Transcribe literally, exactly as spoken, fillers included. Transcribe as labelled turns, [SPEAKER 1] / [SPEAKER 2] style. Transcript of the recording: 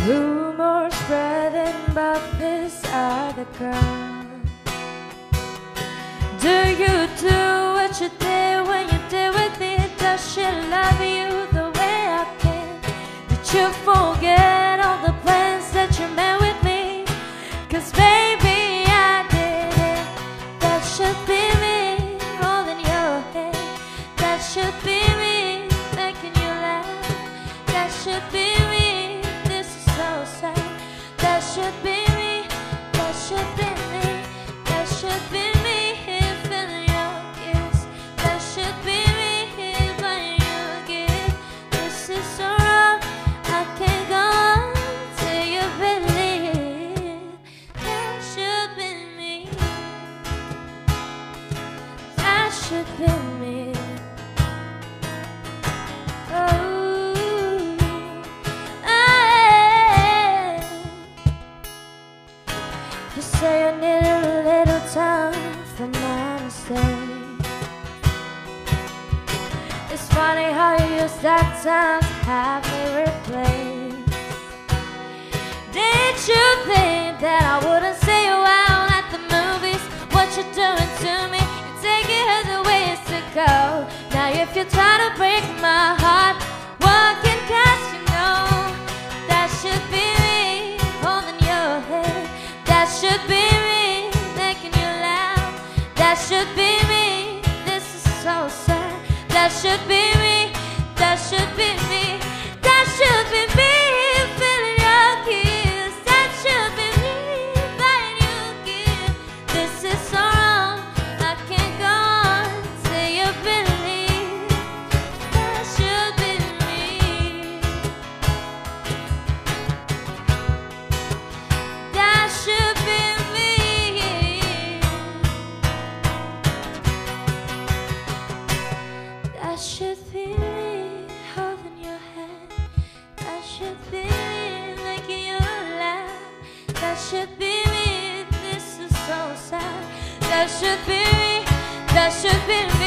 [SPEAKER 1] Rumors spreading about this other girl. Do you do what you did when you did with me? Does she love you the way I can? Did you forget all the plans that you made with me? Cause baby I didn't. That should be me holding your hand. That should be me making you laugh. That should be me. This is so sad. That should be me. That should be me. That should be me feeling your kiss. That should be me buying you a gift. This is so wrong. I can't go on till you believe. That should be me. That should be me. You say you need a little time for my mistake. It's funny how you use that time to have me replaced. Did you think that I wouldn't see you out at the movies? What you're doing to me, you take it as the ways to go. Now if you try to break my heart, what can cast you know? That should be me holding your head. That should be me making you laugh. That should be me. This is so sad. That should be me. That should be me. That should be me feeling your kiss. That should be me buying you a gift. This is so wrong. I can't go on till you believe. That should be me. That should be me. That should be me holding your hand. That should be me making you laugh. That should be me. This is so sad. That should be me. That should be me.